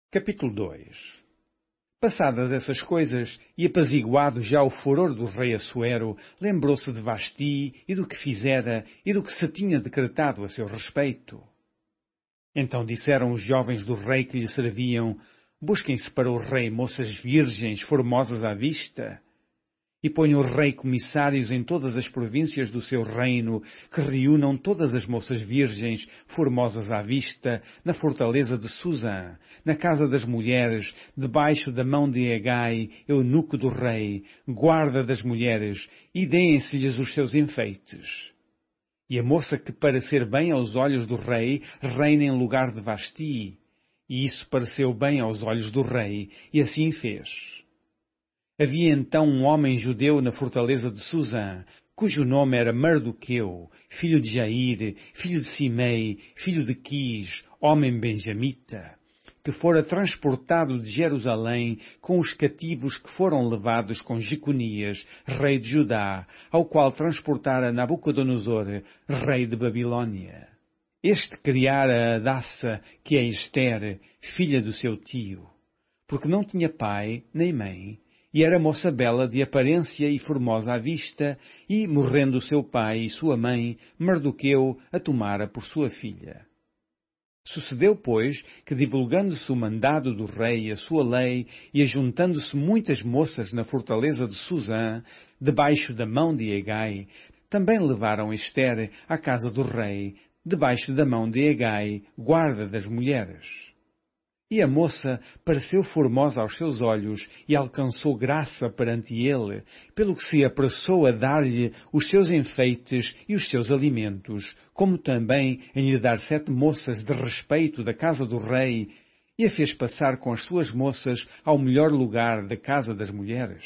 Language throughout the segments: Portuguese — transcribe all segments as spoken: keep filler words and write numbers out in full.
Capítulo dois. Passadas essas coisas, e apaziguado já o furor do rei Assuero, lembrou-se de Vasti e do que fizera e do que se tinha decretado a seu respeito. Então disseram os jovens do rei que lhe serviam: busquem-se para o rei moças virgens, formosas à vista. E põe o rei comissários em todas as províncias do seu reino, que reúnam todas as moças virgens, formosas à vista, na fortaleza de Susã, na casa das mulheres, debaixo da mão de Hegai, eunuco do rei, guarda das mulheres, e deem-se-lhes os seus enfeites. E a moça que parecer bem aos olhos do rei, reina em lugar de Vasti. E isso pareceu bem aos olhos do rei, e assim fez. Havia então um homem judeu na fortaleza de Susã, cujo nome era Mardoqueu, filho de Jair, filho de Simei, filho de Quis, homem benjamita, que fora transportado de Jerusalém com os cativos que foram levados com Jeconias, rei de Judá, ao qual transportara Nabucodonosor, rei de Babilônia. Este criara Adassa, que é Ester, filha do seu tio, porque não tinha pai nem mãe, e era moça bela de aparência e formosa à vista, e, morrendo seu pai e sua mãe, Mardoqueu a tomara por sua filha. Sucedeu, pois, que divulgando-se o mandado do rei e a sua lei, e ajuntando-se muitas moças na fortaleza de Susã, debaixo da mão de Hegai, também levaram Ester à casa do rei, debaixo da mão de Hegai, guarda das mulheres. E a moça pareceu formosa aos seus olhos e alcançou graça perante ele, pelo que se apressou a dar-lhe os seus enfeites e os seus alimentos, como também em lhe dar sete moças de respeito da casa do rei, e a fez passar com as suas moças ao melhor lugar da casa das mulheres.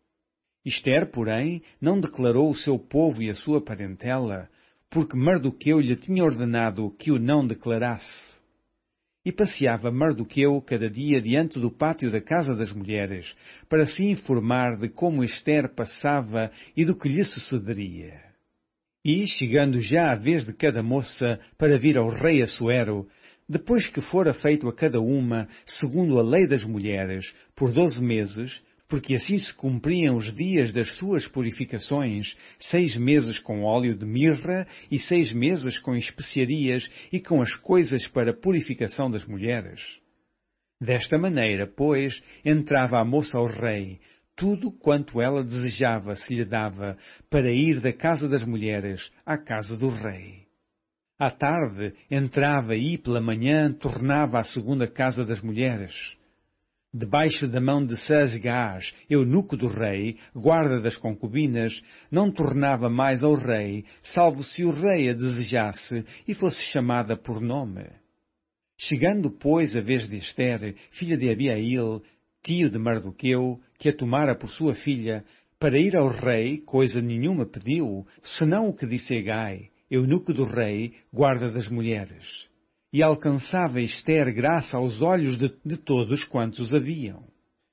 Ester, porém, não declarou o seu povo e a sua parentela, porque Mardoqueu lhe tinha ordenado que o não declarasse. E passeava Mardoqueu cada dia diante do pátio da casa das mulheres, para se informar de como Ester passava e do que lhe sucederia. E, chegando já a vez de cada moça para vir ao rei Assuero, depois que fora feito a cada uma, segundo a lei das mulheres, por doze meses, porque assim se cumpriam os dias das suas purificações, seis meses com óleo de mirra e seis meses com especiarias e com as coisas para a purificação das mulheres. Desta maneira, pois, entrava a moça ao rei, tudo quanto ela desejava se lhe dava, para ir da casa das mulheres à casa do rei. À tarde, entrava e, pela manhã, tornava à segunda casa das mulheres. Debaixo da mão de Sasgás, eunuco do rei, guarda das concubinas, não tornava mais ao rei, salvo se o rei a desejasse e fosse chamada por nome. Chegando, pois, a vez de Ester, filha de Abiail, tio de Mardoqueu, que a tomara por sua filha, para ir ao rei, coisa nenhuma pediu, senão o que disse Hegai, eunuco do rei, guarda das mulheres. E alcançava Ester graça aos olhos de, de todos quantos haviam.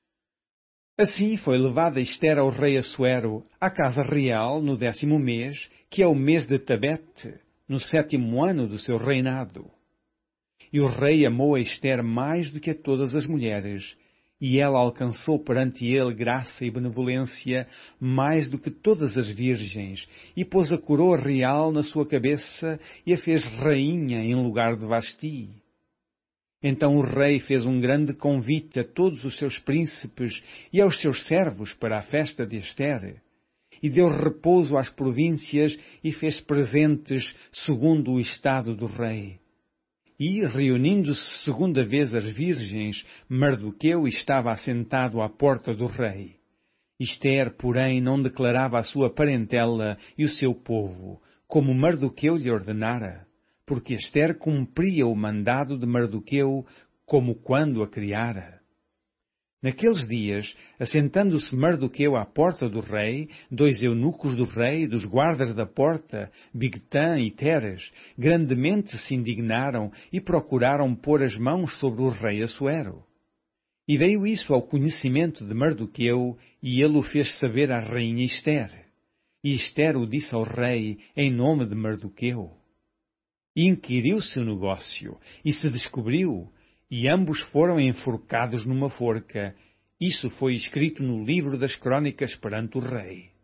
Assim foi levada Ester ao rei Assuero, à casa real, no décimo mês, que é o mês de Tabete, no sétimo ano do seu reinado. E o rei amou a Ester mais do que a todas as mulheres, e ela alcançou perante ele graça e benevolência mais do que todas as virgens, e pôs a coroa real na sua cabeça e a fez rainha em lugar de Vasti. Então o rei fez um grande convite a todos os seus príncipes e aos seus servos para a festa de Ester, e deu repouso às províncias e fez presentes segundo o estado do rei. E, reunindo-se segunda vez as virgens, Mardoqueu estava assentado à porta do rei. Ester, porém, não declarava a sua parentela e o seu povo, como Mardoqueu lhe ordenara, porque Ester cumpria o mandado de Mardoqueu como quando a criara. Naqueles dias, assentando-se Mardoqueu à porta do rei, dois eunucos do rei, dos guardas da porta, Bigtã e Teres, grandemente se indignaram e procuraram pôr as mãos sobre o rei Assuero. E veio isso ao conhecimento de Mardoqueu, e ele o fez saber à rainha Ester. E Ester o disse ao rei em nome de Mardoqueu. E inquiriu-se o negócio, e se descobriu, e ambos foram enforcados numa forca. Isso foi escrito no livro das crônicas perante o rei.